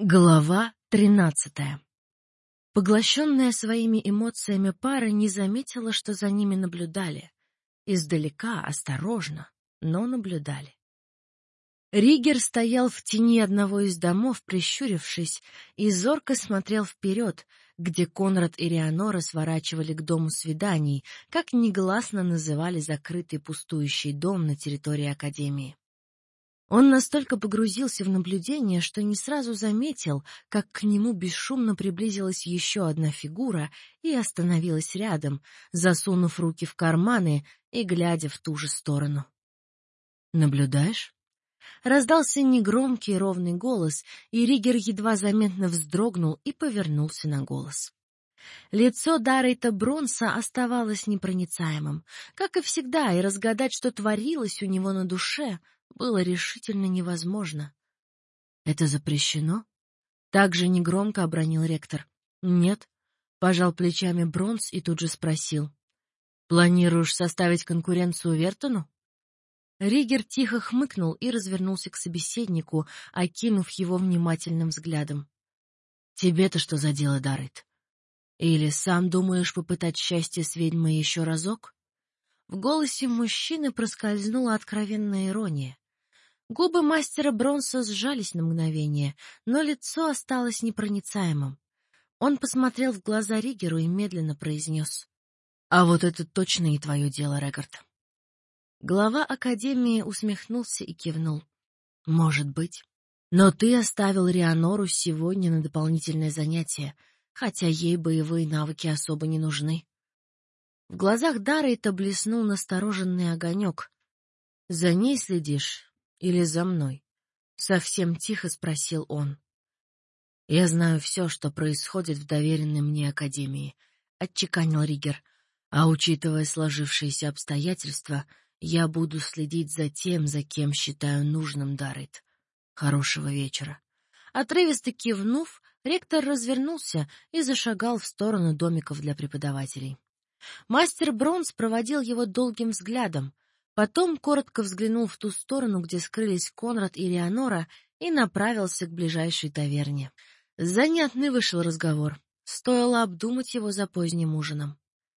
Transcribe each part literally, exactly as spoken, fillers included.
Глава тринадцатая. Поглощенная своими эмоциями пара не заметила, что за ними наблюдали. Издалека, осторожно, но наблюдали. Ригер стоял в тени одного из домов, прищурившись, и зорко смотрел вперед, где Конрад и Реанора сворачивали к дому свиданий, как негласно называли закрытый пустующий дом на территории Академии. Он настолько погрузился в наблюдение, что не сразу заметил, как к нему бесшумно приблизилась еще одна фигура и остановилась рядом, засунув руки в карманы и глядя в ту же сторону. «Наблюдаешь?» Раздался негромкий ровный голос, и Ригер едва заметно вздрогнул и повернулся на голос. Лицо Даррейта Бронса оставалось непроницаемым, как и всегда, и разгадать, что творилось у него на душе, было решительно невозможно. «Это запрещено?» Так же негромко обронил ректор. «Нет», — пожал плечами Бронс и тут же спросил. «Планируешь составить конкуренцию Вертону?» Ригер тихо хмыкнул и развернулся к собеседнику, окинув его внимательным взглядом. «Тебе-то что за дело, Даррейт? Или сам думаешь попытать счастье с ведьмой еще разок?» В голосе мужчины проскользнула откровенная ирония. Губы мастера Бронса сжались на мгновение, но лицо осталось непроницаемым. Он посмотрел в глаза Ригеру и медленно произнес: «А вот это точно не твое дело, Регард». Глава Академии усмехнулся и кивнул. «Может быть. Но ты оставил Реанору сегодня на дополнительное занятие, хотя ей боевые навыки особо не нужны». В глазах Даррейта блеснул настороженный огонек. «За ней следишь или за мной?» — совсем тихо спросил он. «Я знаю все, что происходит в доверенной мне Академии», — отчеканил Ригер. «А учитывая сложившиеся обстоятельства, я буду следить за тем, за кем считаю нужным, Даррейт. Хорошего вечера». Отрывисто кивнув, ректор развернулся и зашагал в сторону домиков для преподавателей. Мастер Бронс проводил его долгим взглядом, потом коротко взглянул в ту сторону, где скрылись Конрад и Реанора, и направился к ближайшей таверне. Занятный вышел разговор. Стоило обдумать его за поздним ужином.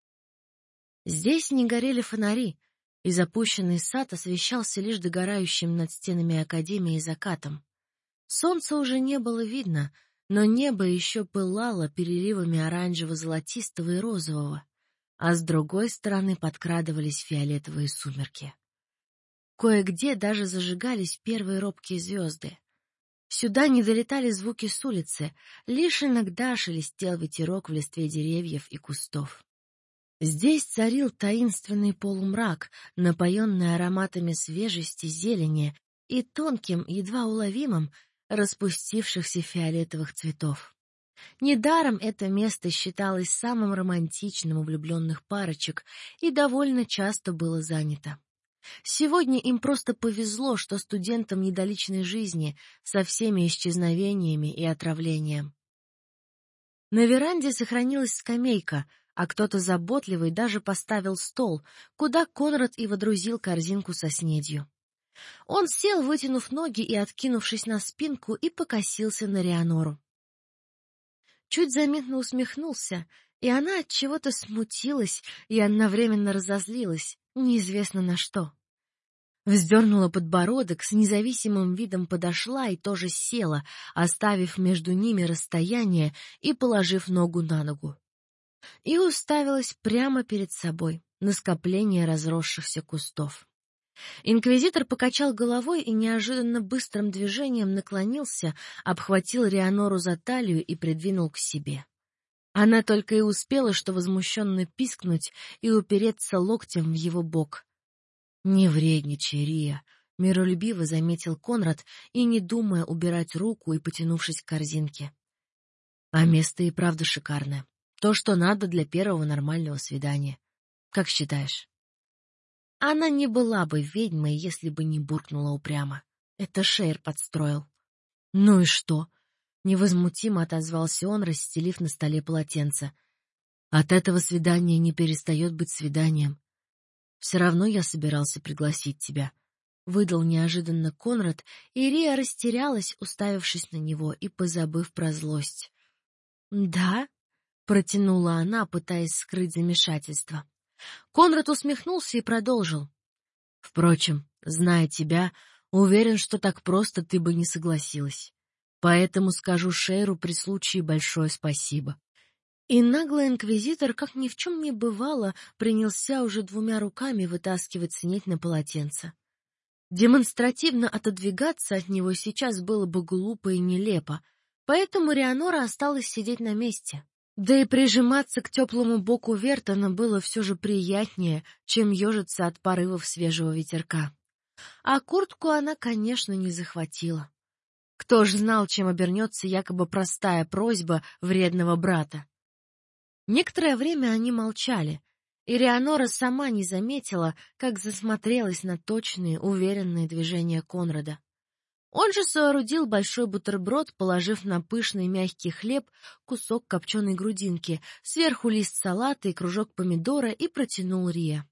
Здесь не горели фонари, и запущенный сад освещался лишь догорающим над стенами Академии закатом. Солнца уже не было видно, но небо еще пылало переливами оранжево-золотистого и розового, а с другой стороны подкрадывались фиолетовые сумерки. Кое-где даже зажигались первые робкие звезды. Сюда не долетали звуки с улицы, лишь иногда шелестел ветерок в листве деревьев и кустов. Здесь царил таинственный полумрак, напоенный ароматами свежести, зелени и тонким, едва уловимым, распустившихся фиолетовых цветов. Недаром это место считалось самым романтичным у влюбленных парочек и довольно часто было занято. Сегодня им просто повезло, что студентам недоличной жизни со всеми исчезновениями и отравлением. На веранде сохранилась скамейка, а кто-то заботливый даже поставил стол, куда Конрад и водрузил корзинку со снедью. Он сел, вытянув ноги и откинувшись на спинку, и покосился на Реанору. Чуть заметно усмехнулся, и она от чего-то смутилась и одновременно разозлилась, неизвестно на что. Вздернула подбородок, с независимым видом подошла и тоже села, оставив между ними расстояние и положив ногу на ногу. И уставилась прямо перед собой, на скопление разросшихся кустов. Инквизитор покачал головой и неожиданно быстрым движением наклонился, обхватил Реанору за талию и придвинул к себе. Она только и успела что возмущенно пискнуть и упереться локтем в его бок. «Не вредничай, Рия», — миролюбиво заметил Конрад и, не думая, убирать руку и потянувшись к корзинке. «А место и правда шикарное. То, что надо для первого нормального свидания. Как считаешь?» Она не была бы ведьмой, если бы не буркнула упрямо. Это Шейр подстроил. «Ну и что?» — невозмутимо отозвался он, расстелив на столе полотенце. «От этого свидание не перестает быть свиданием. Все равно я собирался пригласить тебя. выдал неожиданно Конрад, и Рия растерялась, уставившись на него и позабыв про злость. «Да?» — протянула она, пытаясь скрыть замешательство. Конрад усмехнулся и продолжил. «Впрочем, зная тебя, уверен, что так просто ты бы не согласилась. Поэтому скажу Шейру при случае большое спасибо». И наглый инквизитор, как ни в чем не бывало, принялся уже двумя руками вытаскивать снеть на полотенце. Демонстративно отодвигаться от него сейчас было бы глупо и нелепо, поэтому Рианора осталась сидеть на месте. Да и прижиматься к теплому боку Вертона было все же приятнее, чем ежиться от порывов свежего ветерка. А куртку она, конечно, не захватила. Кто ж знал, чем обернется якобы простая просьба вредного брата? Некоторое время они молчали, и Рианора сама не заметила, как засмотрелась на точные, уверенные движения Конрада. Он же соорудил большой бутерброд, положив на пышный мягкий хлеб кусок копченой грудинки, сверху лист салата и кружок помидора, и протянул Рие.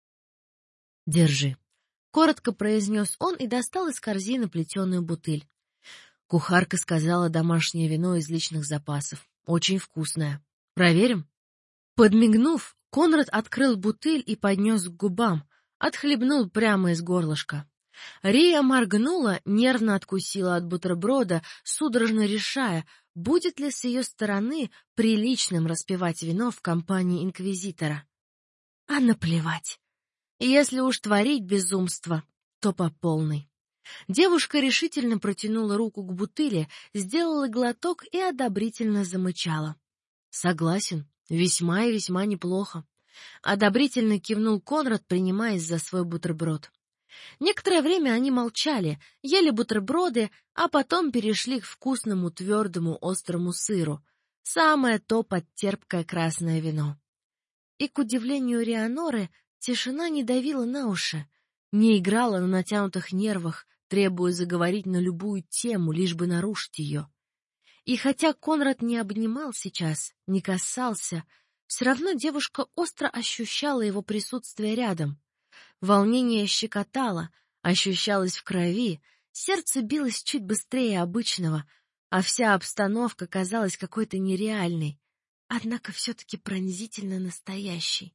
«Держи», — коротко произнес он и достал из корзины плетеную бутыль. Кухарка сказала, домашнее вино из личных запасов. Очень вкусное. Проверим? Подмигнув, Конрад открыл бутыль и поднес к губам, отхлебнул прямо из горлышка. Рия моргнула, нервно откусила от бутерброда, судорожно решая, будет ли с ее стороны приличным распивать вино в компании инквизитора. А наплевать. Если уж творить безумство, то по полной. Девушка решительно протянула руку к бутыли, сделала глоток и одобрительно замычала. «Согласен, весьма и весьма неплохо», — одобрительно кивнул Конрад, принимаясь за свой бутерброд. Некоторое время они молчали, ели бутерброды, а потом перешли к вкусному, твердому, острому сыру. Самое то под терпкое красное вино. И, к удивлению Рианоры, тишина не давила на уши, не играла на натянутых нервах, требуя заговорить на любую тему, лишь бы нарушить ее. И хотя Конрад не обнимал сейчас, не касался, все равно девушка остро ощущала его присутствие рядом. Волнение щекотало, ощущалось в крови, сердце билось чуть быстрее обычного, а вся обстановка казалась какой-то нереальной, однако все-таки пронзительно настоящей.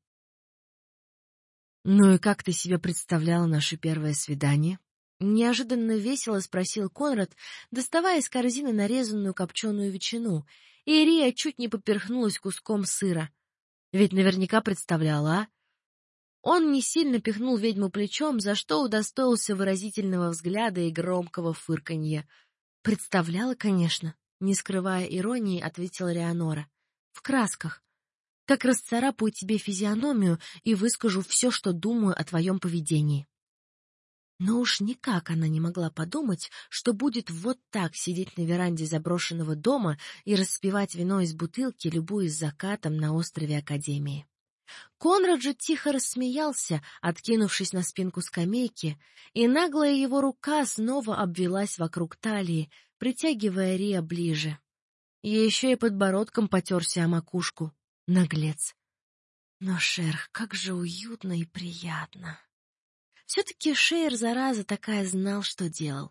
«Ну и как ты себе представляла наше первое свидание?» Неожиданно весело спросил Конрад, доставая из корзины нарезанную копченую ветчину, и Рия чуть не поперхнулась куском сыра. Ведь наверняка представляла, а? Он не сильно пихнул ведьму плечом, за что удостоился выразительного взгляда и громкого фырканья. «Представляла, конечно», — не скрывая иронии, ответила Рианора. «В красках. Как расцарапаю тебе физиономию и выскажу все, что думаю о твоем поведении». Но уж никак она не могла подумать, что будет вот так сидеть на веранде заброшенного дома и распивать вино из бутылки, любуясь закатом на острове Академии. Конрад же тихо рассмеялся, откинувшись на спинку скамейки, и наглая его рука снова обвелась вокруг талии, притягивая Рия ближе. И еще и подбородком потерся о макушку. Наглец. Но, Шерх, как же уютно и приятно. Все-таки Шейр, зараза такая, знал, что делал.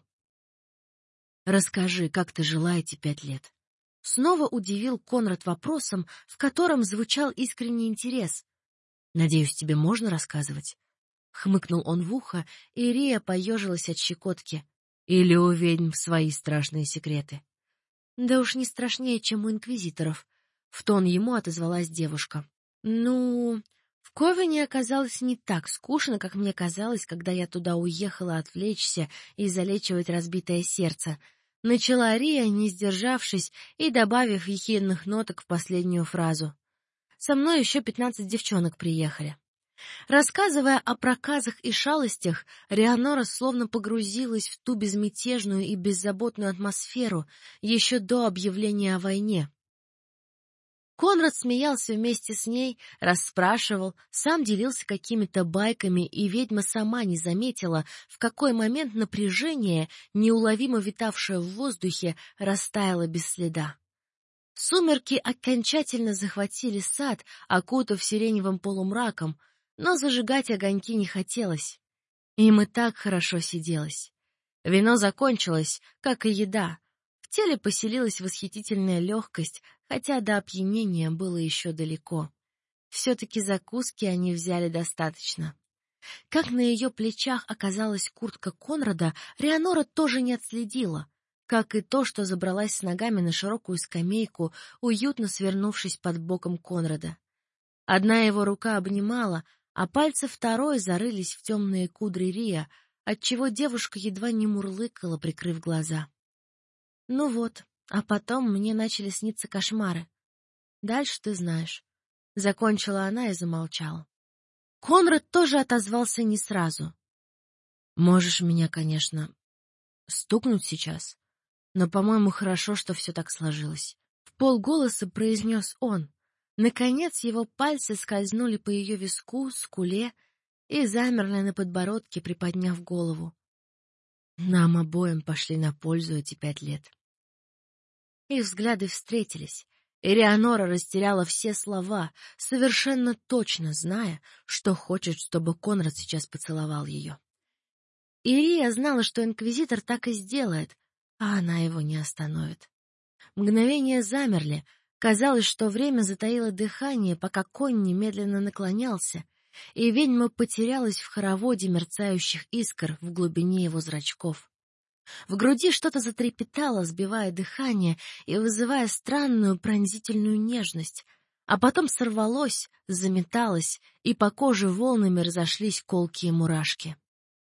«Расскажи, как ты жила эти пять лет?» Снова удивил Конрад вопросом, в котором звучал искренний интерес. «Надеюсь, тебе можно рассказывать?» Хмыкнул он в ухо, и Рия поежилась от щекотки. «Или у ведьм свои страшные секреты?» «Да уж не страшнее, чем у инквизиторов», — в тон ему отозвалась девушка. «Ну...» В Ковене оказалось не так скучно, как мне казалось, когда я туда уехала отвлечься и залечивать разбитое сердце. Начала Рия, не сдержавшись и добавив ехидных ноток в последнюю фразу. Со мной еще пятнадцать девчонок приехали. Рассказывая о проказах и шалостях, Рианора словно погрузилась в ту безмятежную и беззаботную атмосферу еще до объявления о войне. Конрад смеялся вместе с ней, расспрашивал, сам делился какими-то байками, и ведьма сама не заметила, в какой момент напряжение, неуловимо витавшее в воздухе, растаяло без следа. Сумерки окончательно захватили сад, окутав сиреневым полумраком, но зажигать огоньки не хотелось. Им и так хорошо сиделось. Вино закончилось, как и еда. В теле поселилась восхитительная легкость, хотя до опьянения было еще далеко. Все-таки закуски они взяли достаточно. Как на ее плечах оказалась куртка Конрада, Рианора тоже не отследила, как и то, что забралась с ногами на широкую скамейку, уютно свернувшись под боком Конрада. Одна его рука обнимала, а пальцы второй зарылись в темные кудри Рия, отчего девушка едва не мурлыкала, прикрыв глаза. Ну вот, а потом мне начали сниться кошмары. Дальше ты знаешь. Закончила она и замолчала. Конрад тоже отозвался не сразу. Можешь меня, конечно, стукнуть сейчас, но, по-моему, хорошо, что все так сложилось. В полголоса произнес он. Наконец его пальцы скользнули по ее виску, скуле и замерли на подбородке, приподняв голову. Нам обоим пошли на пользу эти пять лет. Их взгляды встретились, и Рианора растеряла все слова, совершенно точно зная, что хочет, чтобы Конрад сейчас поцеловал ее. Ирия знала, что инквизитор так и сделает, а она его не остановит. Мгновения замерли, казалось, что время затаило дыхание, пока конь немедленно наклонялся, и ведьма потерялась в хороводе мерцающих искр в глубине его зрачков. В груди что-то затрепетало, сбивая дыхание и вызывая странную пронзительную нежность, а потом сорвалось, заметалось, и по коже волнами разошлись колкие мурашки.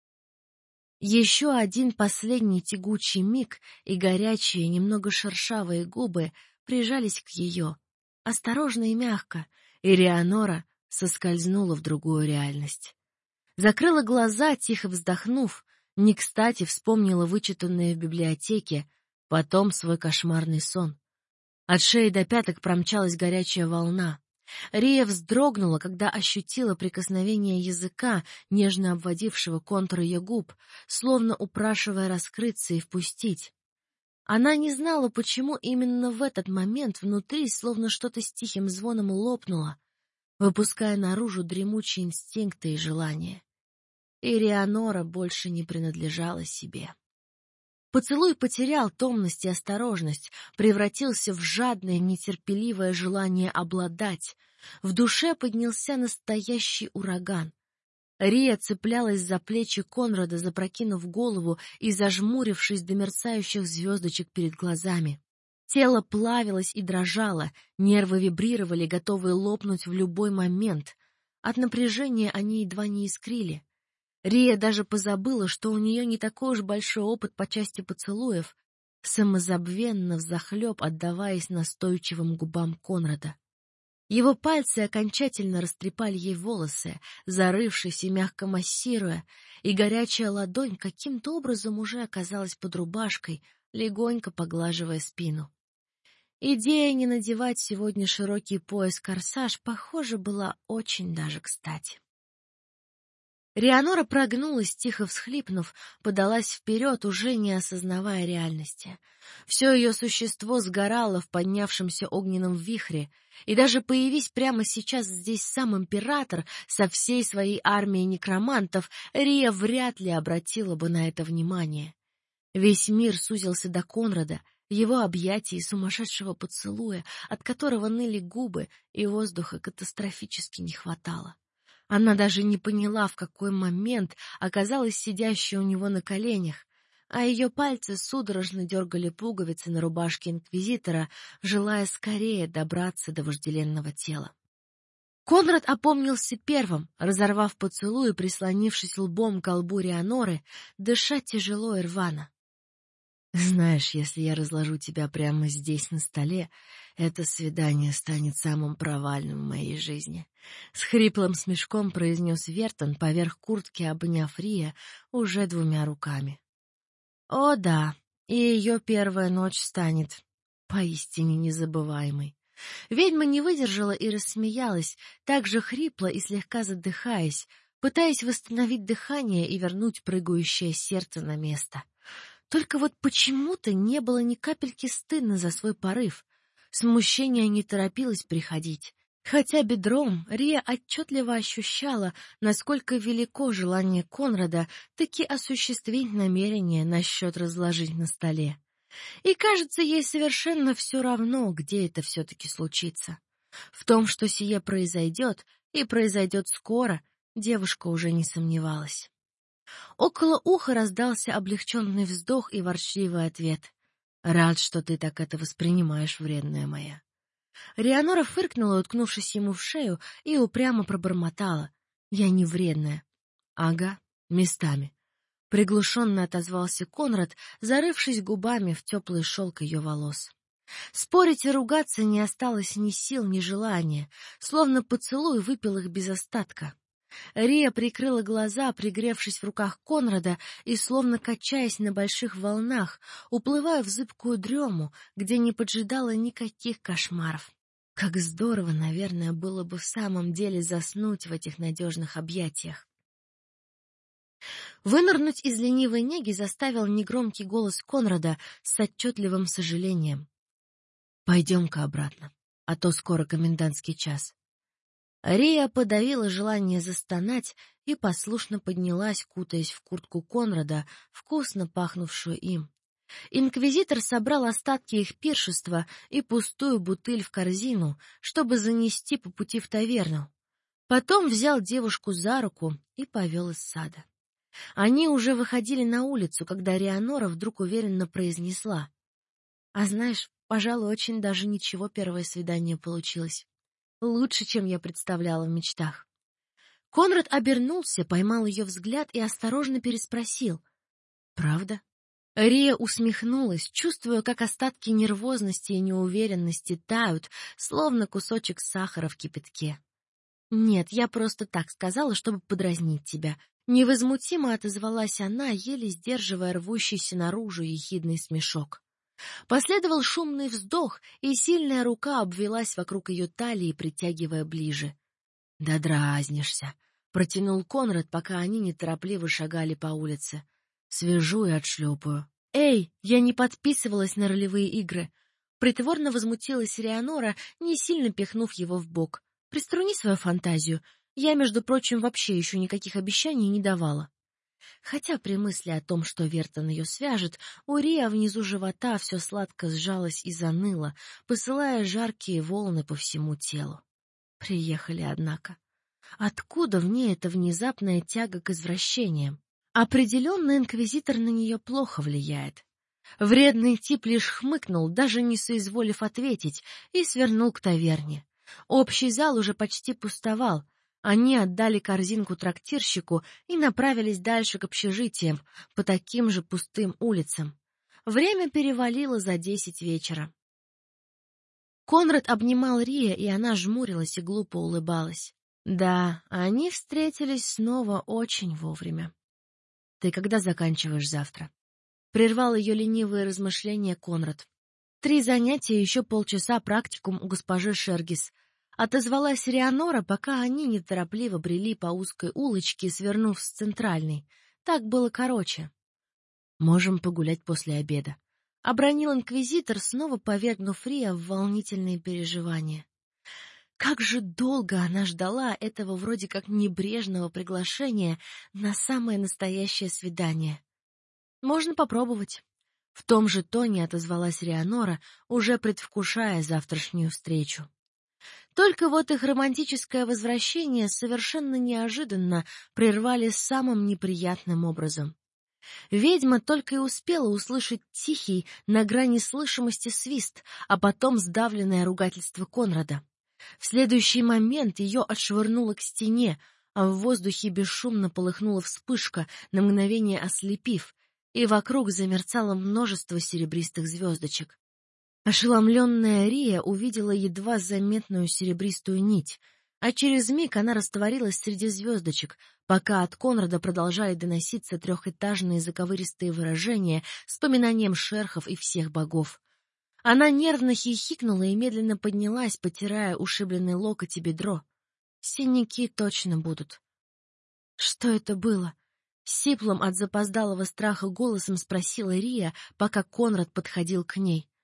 Еще один последний тягучий миг, и горячие, немного шершавые губы прижались к ее, осторожно и мягко, и Рианора соскользнула в другую реальность. Закрыла глаза, тихо вздохнув, не кстати вспомнила вычитанное в библиотеке, потом свой кошмарный сон. От шеи до пяток промчалась горячая волна. Рия вздрогнула, когда ощутила прикосновение языка, нежно обводившего контур ее губ, словно упрашивая раскрыться и впустить. Она не знала, почему именно в этот момент внутри словно что-то с тихим звоном лопнуло, выпуская наружу дремучие инстинкты и желания. И Рианора больше не принадлежала себе. Поцелуй потерял томность и осторожность, превратился в жадное, нетерпеливое желание обладать. В душе поднялся настоящий ураган. Рия цеплялась за плечи Конрада, запрокинув голову и зажмурившись до мерцающих звездочек перед глазами. Тело плавилось и дрожало, нервы вибрировали, готовые лопнуть в любой момент. От напряжения они едва не искрили. Рия даже позабыла, что у нее не такой уж большой опыт по части поцелуев, самозабвенно взахлеб отдаваясь настойчивым губам Конрада. Его пальцы окончательно растрепали ей волосы, зарывшись и мягко массируя, и горячая ладонь каким-то образом уже оказалась под рубашкой, легонько поглаживая спину. Идея не надевать сегодня широкий пояс-корсаж, похоже, была очень даже кстати. Рианора прогнулась, тихо всхлипнув, подалась вперед, уже не осознавая реальности. Все ее существо сгорало в поднявшемся огненном вихре, и даже появись прямо сейчас здесь сам император со всей своей армией некромантов, Рия вряд ли обратила бы на это внимание. Весь мир сузился до Конрада, его объятий и сумасшедшего поцелуя, от которого ныли губы, и воздуха катастрофически не хватало. Она даже не поняла, в какой момент оказалась сидящей у него на коленях, а ее пальцы судорожно дергали пуговицы на рубашке инквизитора, желая скорее добраться до вожделенного тела. Конрад опомнился первым, разорвав поцелуй и прислонившись лбом к лбу Рианоры, дыша тяжело и рвано. Знаешь, если я разложу тебя прямо здесь на столе, это свидание станет самым провальным в моей жизни. С хриплым смешком произнес Вертон, поверх куртки обняв Рия уже двумя руками. О да, и ее первая ночь станет поистине незабываемой. Ведьма не выдержала и рассмеялась, так же хрипло и слегка задыхаясь, пытаясь восстановить дыхание и вернуть прыгающее сердце на место. Только вот почему-то не было ни капельки стыдно за свой порыв. Смущение не торопилось приходить. Хотя бедром Рия отчетливо ощущала, насколько велико желание Конрада таки осуществить намерение насчет разложить на столе. И кажется, ей совершенно все равно, где это все-таки случится. В том, что сие произойдет, и произойдет скоро, девушка уже не сомневалась. Около уха раздался облегченный вздох и ворчливый ответ. «Рад, что ты так это воспринимаешь, вредная моя». Рианора фыркнула, уткнувшись ему в шею, и упрямо пробормотала. «Я не вредная». «Ага, местами». Приглушенно отозвался Конрад, зарывшись губами в теплый шелк ее волос. Спорить и ругаться не осталось ни сил, ни желания, словно поцелуй выпил их без остатка. Рия прикрыла глаза, пригревшись в руках Конрада, и, словно качаясь на больших волнах, уплывая в зыбкую дрему, где не поджидала никаких кошмаров. Как здорово, наверное, было бы в самом деле заснуть в этих надежных объятиях. Вынырнуть из ленивой неги заставил негромкий голос Конрада с отчетливым сожалением. «Пойдем-ка обратно, а то скоро комендантский час». Рия подавила желание застонать и послушно поднялась, кутаясь в куртку Конрада, вкусно пахнувшую им. Инквизитор собрал остатки их пиршества и пустую бутыль в корзину, чтобы занести по пути в таверну. Потом взял девушку за руку и повел из сада. Они уже выходили на улицу, когда Рианора вдруг уверенно произнесла: «А знаешь, пожалуй, очень даже ничего первое свидание получилось. Лучше, чем я представляла в мечтах». Конрад обернулся, поймал ее взгляд и осторожно переспросил: «Правда?» Рия усмехнулась, чувствуя, как остатки нервозности и неуверенности тают, словно кусочек сахара в кипятке. «Нет, я просто так сказала, чтобы подразнить тебя». Невозмутимо отозвалась она, еле сдерживая рвущийся наружу ехидный смешок. Последовал шумный вздох, и сильная рука обвелась вокруг ее талии, притягивая ближе. «Да дразнишься», — протянул Конрад, пока они неторопливо шагали по улице. «Свяжу и отшлепаю». «Эй, я не подписывалась на ролевые игры», — притворно возмутилась Рианора, не сильно пихнув его в бок. «Приструни свою фантазию. Я, между прочим, вообще еще никаких обещаний не давала». Хотя при мысли о том, что Вертон ее свяжет, у Рия внизу живота все сладко сжалось и заныло, посылая жаркие волны по всему телу. Приехали, однако. Откуда в ней эта внезапная тяга к извращениям? Определенно, инквизитор на нее плохо влияет. Вредный тип лишь хмыкнул, даже не соизволив ответить, и свернул к таверне. Общий зал уже почти пустовал. Они отдали корзинку трактирщику и направились дальше к общежитиям, по таким же пустым улицам. Время перевалило за десять вечера. Конрад обнимал Рия, и она жмурилась и глупо улыбалась. Да, они встретились снова очень вовремя. «Ты когда заканчиваешь завтра?» Прервал ее ленивые размышления Конрад. «Три занятия, еще полчаса практикум у госпожи Шергис». Отозвалась Рианора, пока они неторопливо брели по узкой улочке, свернув с центральной. Так было короче. «Можем погулять после обеда», — обронил инквизитор, снова повергнув Рия в волнительные переживания. Как же долго она ждала этого вроде как небрежного приглашения на самое настоящее свидание. «Можно попробовать». В том же тоне отозвалась Рианора, уже предвкушая завтрашнюю встречу. Только вот их романтическое возвращение совершенно неожиданно прервали самым неприятным образом. Ведьма только и успела услышать тихий, на грани слышимости свист, а потом сдавленное ругательство Конрада. В следующий момент ее отшвырнуло к стене, а в воздухе бесшумно полыхнула вспышка, на мгновение ослепив, и вокруг замерцало множество серебристых звездочек. Ошеломленная Рия увидела едва заметную серебристую нить, а через миг она растворилась среди звездочек, пока от Конрада продолжали доноситься трехэтажные заковыристые выражения с поминанием шерхов и всех богов. Она нервно хихикнула и медленно поднялась, потирая ушибленный локоть и бедро. Синяки точно будут. Что это было? Сиплым от запоздалого страха голосом спросила Рия, пока Конрад подходил к ней.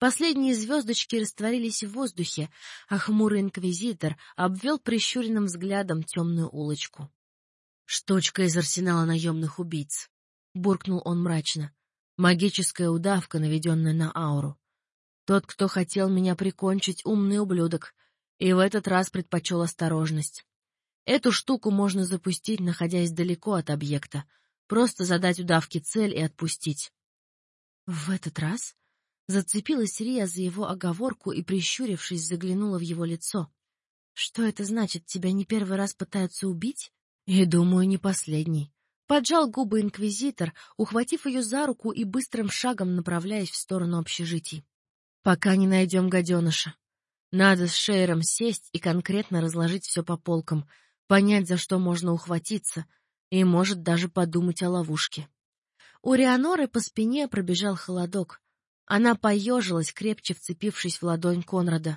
Последние звездочки растворились в воздухе, а хмурый инквизитор обвел прищуренным взглядом темную улочку. «Штучка из арсенала наемных убийц», — буркнул он мрачно. «Магическая удавка, наведенная на ауру. Тот, кто хотел меня прикончить, умный ублюдок, и в этот раз предпочел осторожность. Эту штуку можно запустить, находясь далеко от объекта, просто задать удавке цель и отпустить». «В этот раз?» Зацепилась Рия за его оговорку и, прищурившись, заглянула в его лицо. «Что это значит? Тебя не первый раз пытаются убить?» «И, думаю, не последний». Поджал губы инквизитор, ухватив ее за руку и быстрым шагом направляясь в сторону общежитий. «Пока не найдем гаденыша. Надо с Шейром сесть и конкретно разложить все по полкам, понять, за что можно ухватиться, и, может, даже подумать о ловушке». У Рианоры по спине пробежал холодок. Она поежилась, крепче вцепившись в ладонь Конрада.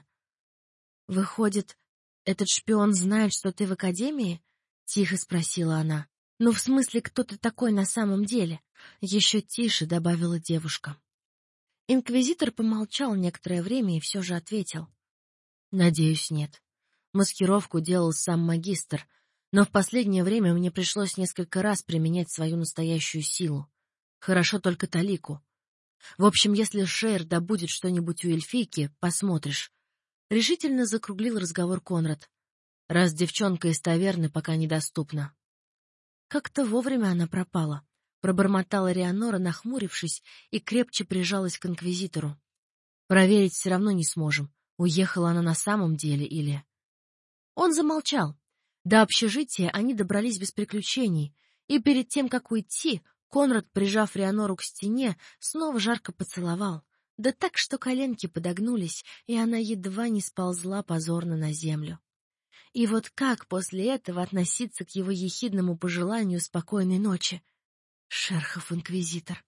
«Выходит, этот шпион знает, что ты в академии?» — тихо спросила она. «Ну, в смысле, кто ты такой на самом деле?» — еще тише добавила девушка. Инквизитор помолчал некоторое время и все же ответил. «Надеюсь, нет. Маскировку делал сам магистр, но в последнее время мне пришлось несколько раз применять свою настоящую силу. Хорошо только талику. В общем, если Шейр добудет что-нибудь у эльфийки, посмотришь». Решительно закруглил разговор Конрад. «Раз девчонка из таверны пока недоступна». «Как-то вовремя она пропала», — пробормотала Рианора, нахмурившись, и крепче прижалась к инквизитору. «Проверить все равно не сможем, уехала она на самом деле или...» Он замолчал. До общежития они добрались без приключений, и перед тем, как уйти, Конрад, прижав Рианору к стене, снова жарко поцеловал, да так, что коленки подогнулись, и она едва не сползла позорно на землю. И вот как после этого относиться к его ехидному пожеланию спокойной ночи? Шерхов инквизитор.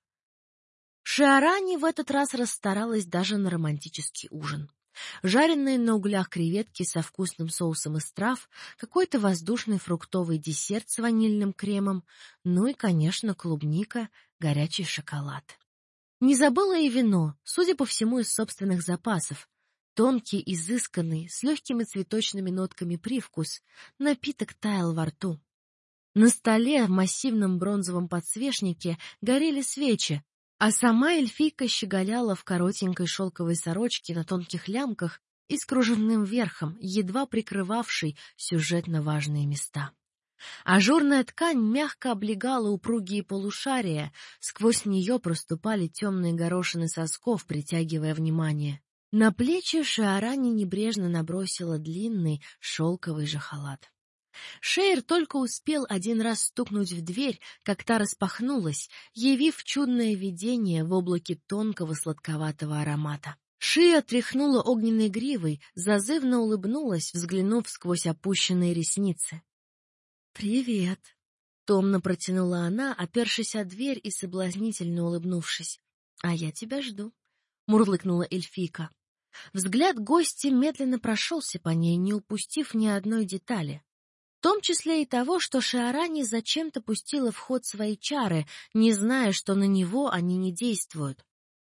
Шиарани в этот раз расстаралась даже на романтический ужин. Жареные на углях креветки со вкусным соусом из трав, какой-то воздушный фруктовый десерт с ванильным кремом, ну и, конечно, клубника, горячий шоколад. Не забыла и вино, судя по всему, из собственных запасов. Тонкий, изысканный, с легкими цветочными нотками привкус, напиток таял во рту. На столе в массивном бронзовом подсвечнике горели свечи, а сама эльфийка щеголяла в коротенькой шелковой сорочке на тонких лямках и с кружевным верхом, едва прикрывавшей сюжетно важные места. Ажурная ткань мягко облегала упругие полушария, сквозь нее проступали темные горошины сосков, притягивая внимание. На плечи Шиарани небрежно набросила длинный шелковый же халат. Шейр только успел один раз стукнуть в дверь, как та распахнулась, явив чудное видение в облаке тонкого сладковатого аромата. Шия тряхнула огненной гривой, зазывно улыбнулась, взглянув сквозь опущенные ресницы. «Привет!» — томно протянула она, опершись о дверь и соблазнительно улыбнувшись. «А я тебя жду», — мурлыкнула эльфийка. Взгляд гостя медленно прошелся по ней, не упустив ни одной детали. В том числе и того, что Шиарани зачем-то пустила в ход свои чары, не зная, что на него они не действуют.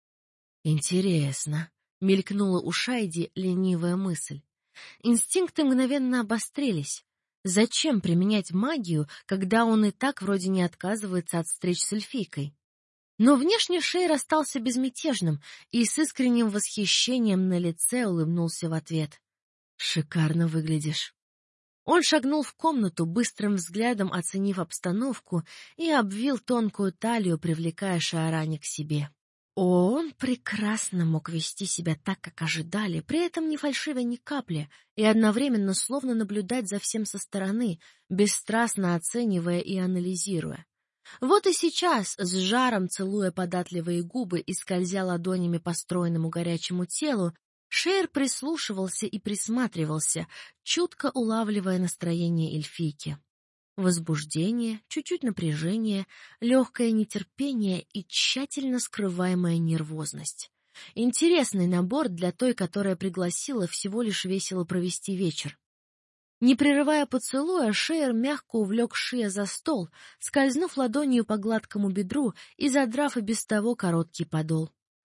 «Интересно», — мелькнула у Шайди ленивая мысль. Инстинкты мгновенно обострились. Зачем применять магию, когда он и так вроде не отказывается от встреч с эльфийкой? Но внешне Шейр остался безмятежным и с искренним восхищением на лице улыбнулся в ответ. «Шикарно выглядишь». Он шагнул в комнату, быстрым взглядом оценив обстановку, и обвил тонкую талию, привлекая Шиарани к себе. О, он прекрасно мог вести себя так, как ожидали, при этом не фальшивя ни капли, и одновременно словно наблюдать за всем со стороны, бесстрастно оценивая и анализируя. Вот и сейчас, с жаром целуя податливые губы и скользя ладонями по стройному горячему телу, Шейр прислушивался и присматривался, чутко улавливая настроение эльфийки. Возбуждение, чуть-чуть напряжение, легкое нетерпение и тщательно скрываемая нервозность. Интересный набор для той, которая пригласила всего лишь весело провести вечер. Не прерывая поцелуя, Шейр мягко увлек Шия за стол, скользнув ладонью по гладкому бедру и задрав и без того короткий подол.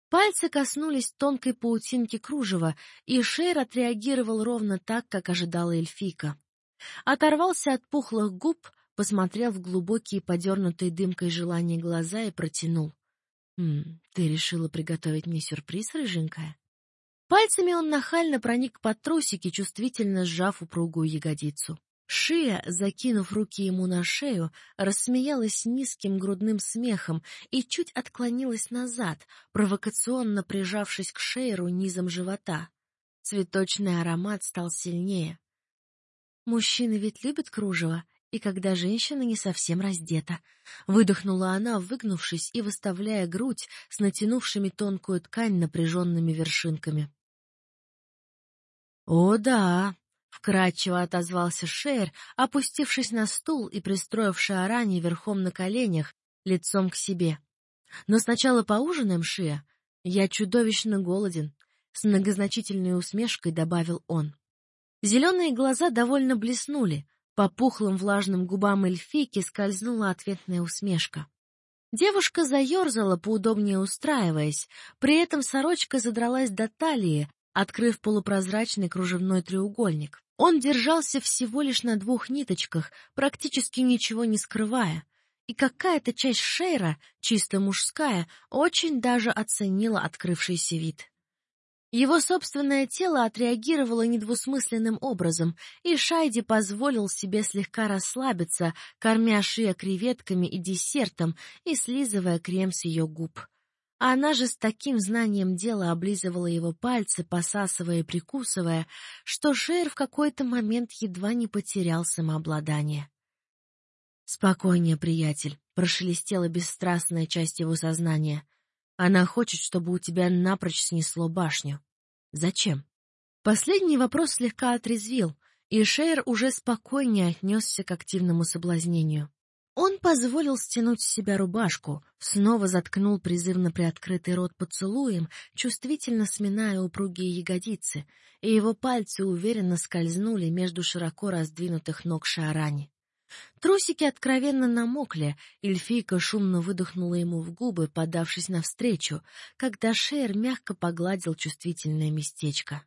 Пальцы коснулись тонкой паутинки кружева, и Шейр отреагировал ровно так, как ожидала эльфийка. Оторвался от пухлых губ, посмотрел в глубокие, подернутые дымкой желания глаза и протянул. «Хм, ты решила приготовить мне сюрприз, рыженькая?» Пальцами он нахально проник под трусики, чувствительно сжав упругую ягодицу. Шия, закинув руки ему на шею, рассмеялась низким грудным смехом и чуть отклонилась назад, провокационно прижавшись к Шейру низом живота. Цветочный аромат стал сильнее. «Мужчины ведь любят кружево, и когда женщина не совсем раздета», — выдохнула она, выгнувшись и выставляя грудь с натянувшими тонкую ткань напряженными вершинками. «О, да!» — вкрадчиво отозвался Шейр, опустившись на стул и пристроив Шаарани верхом на коленях, лицом к себе. «Но сначала поужинаем, Шия. Я чудовищно голоден», — с многозначительной усмешкой добавил он. Зеленые глаза довольно блеснули, по пухлым влажным губам эльфийки скользнула ответная усмешка. Девушка заерзала, поудобнее устраиваясь, при этом сорочка задралась до талии, открыв полупрозрачный кружевной треугольник. Он держался всего лишь на двух ниточках, практически ничего не скрывая, и какая-то часть Шейра, чисто мужская, очень даже оценила открывшийся вид. Его собственное тело отреагировало недвусмысленным образом, и Шайди позволил себе слегка расслабиться, кормя Шия креветками и десертом и слизывая крем с ее губ. Она же с таким знанием дела облизывала его пальцы, посасывая и прикусывая, что Шейр в какой-то момент едва не потерял самообладание. «Спокойнее, приятель», — прошелестела бесстрастная часть его сознания. «Она хочет, чтобы у тебя напрочь снесло башню». «Зачем?» Последний вопрос слегка отрезвил, и Шейр уже спокойнее отнесся к активному соблазнению. Он позволил стянуть с себя рубашку, снова заткнул призывно приоткрытый рот поцелуем, чувствительно сминая упругие ягодицы, и его пальцы уверенно скользнули между широко раздвинутых ног Шаарани. Трусики откровенно намокли, эльфийка шумно выдохнула ему в губы, подавшись навстречу, когда Шейр мягко погладил чувствительное местечко.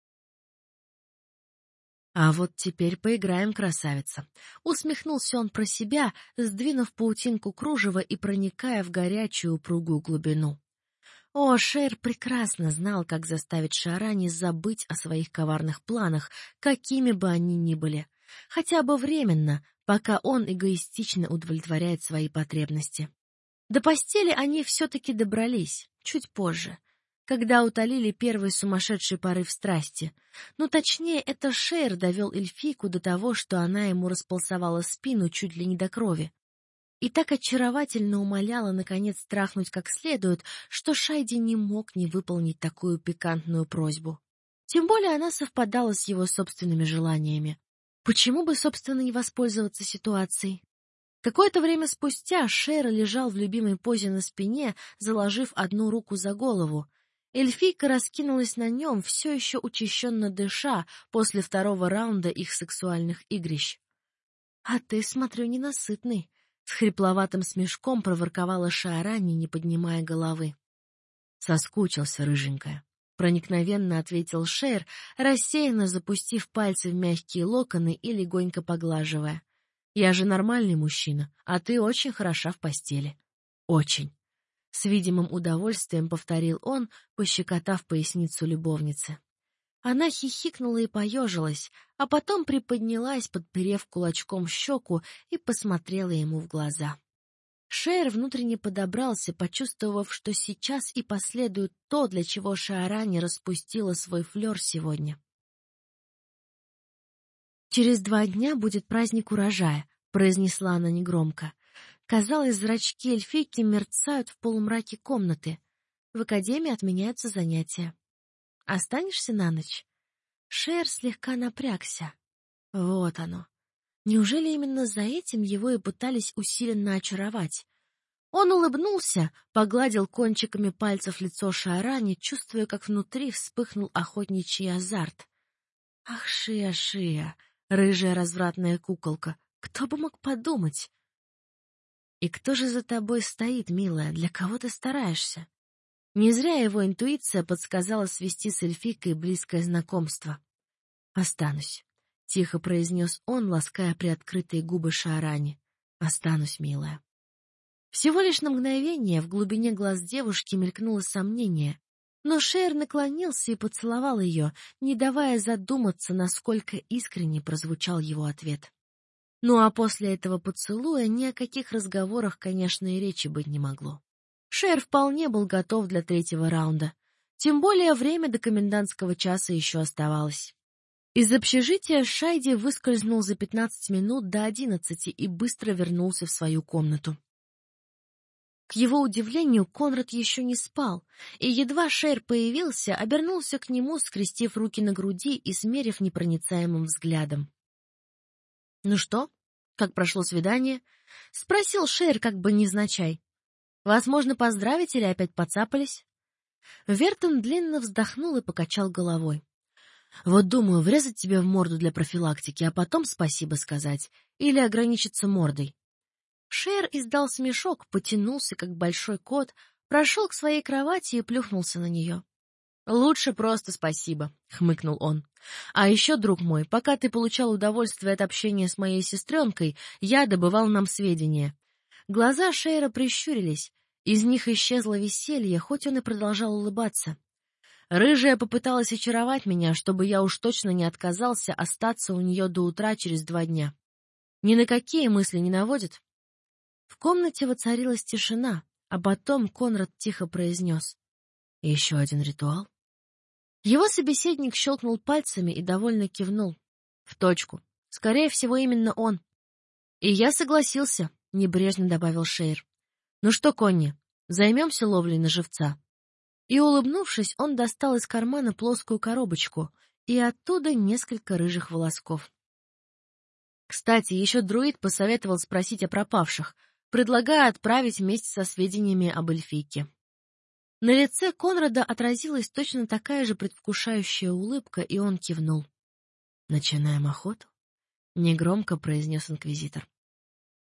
«А вот теперь поиграем, красавица!» — усмехнулся он про себя, сдвинув паутинку кружева и проникая в горячую упругую глубину. О, Шейр прекрасно знал, как заставить Шаарани забыть о своих коварных планах, какими бы они ни были, хотя бы временно, пока он эгоистично удовлетворяет свои потребности. До постели они все-таки добрались, чуть позже, когда утолили первый сумасшедший порыв страсти. Ну, точнее, это Шейр довел эльфийку до того, что она ему располосовала спину чуть ли не до крови. И так очаровательно умоляла, наконец, трахнуть как следует, что Шайди не мог не выполнить такую пикантную просьбу. Тем более она совпадала с его собственными желаниями. Почему бы, собственно, не воспользоваться ситуацией? Какое-то время спустя Шейр лежал в любимой позе на спине, заложив одну руку за голову. Эльфийка раскинулась на нем, все еще учащенно дыша после второго раунда их сексуальных игрищ. — А ты, смотрю, ненасытный, — с хрипловатым смешком проворковала Шаарани, не поднимая головы. — Соскучился, рыженькая. Проникновенно ответил Шейр, рассеянно запустив пальцы в мягкие локоны и легонько поглаживая. «Я же нормальный мужчина, а ты очень хороша в постели». «Очень». С видимым удовольствием повторил он, пощекотав поясницу любовницы. Она хихикнула и поежилась, а потом приподнялась, подперев кулачком щеку, и посмотрела ему в глаза. Шейр внутренне подобрался, почувствовав, что сейчас и последует то, для чего Шаарани распустила свой флер сегодня. «Через два дня будет праздник урожая», — произнесла она негромко. Казалось, зрачки эльфийки мерцают в полумраке комнаты. В академии отменяются занятия. «Останешься на ночь?» Шейр слегка напрягся. Вот оно. Неужели именно за этим его и пытались усиленно очаровать? Он улыбнулся, погладил кончиками пальцев лицо Шаарани, чувствуя, как внутри вспыхнул охотничий азарт. «Ах, Шия, Шия, рыжая развратная куколка, кто бы мог подумать?» «И кто же за тобой стоит, милая, для кого ты стараешься?» Не зря его интуиция подсказала свести с эльфийкой близкое знакомство. «Останусь», — тихо произнес он, лаская приоткрытые губы Шаарани. «Останусь, милая». Всего лишь на мгновение в глубине глаз девушки мелькнуло сомнение, но Шейр наклонился и поцеловал ее, не давая задуматься, насколько искренне прозвучал его ответ. Ну а после этого поцелуя ни о каких разговорах, конечно, и речи быть не могло. Шейр вполне был готов для третьего раунда, тем более время до комендантского часа еще оставалось. Из общежития Шайди выскользнул за пятнадцать минут до одиннадцати и быстро вернулся в свою комнату. К его удивлению, Конрад еще не спал, и едва Шейр появился, обернулся к нему, скрестив руки на груди и смерив непроницаемым взглядом. «Ну что, как прошло свидание?» — спросил Шейр как бы невзначай. «Вас можно поздравить или опять поцапались?» Вертон длинно вздохнул и покачал головой. «Вот думаю, врезать тебе в морду для профилактики, а потом спасибо сказать, или ограничиться мордой». Шейр издал смешок, потянулся, как большой кот, прошел к своей кровати и плюхнулся на нее. «Лучше просто спасибо», — хмыкнул он. «А еще, друг мой, пока ты получал удовольствие от общения с моей сестренкой, я добывал нам сведения». Глаза Шейра прищурились, из них исчезло веселье, хоть он и продолжал улыбаться. Рыжая попыталась очаровать меня, чтобы я уж точно не отказался остаться у нее до утра через два дня. Ни на какие мысли не наводит? В комнате воцарилась тишина, а потом Конрад тихо произнес: «Еще один ритуал?» Его собеседник щелкнул пальцами и довольно кивнул. «В точку. Скорее всего, именно он». «И я согласился», — небрежно добавил Шейр. «Ну что, Конни, займемся ловлей на живца?» И, улыбнувшись, он достал из кармана плоскую коробочку и оттуда несколько рыжих волосков. Кстати, еще друид посоветовал спросить о пропавших, предлагая отправить вместе со сведениями об эльфийке. На лице Конрада отразилась точно такая же предвкушающая улыбка, и он кивнул. «Начинаем охоту?» — негромко произнес инквизитор.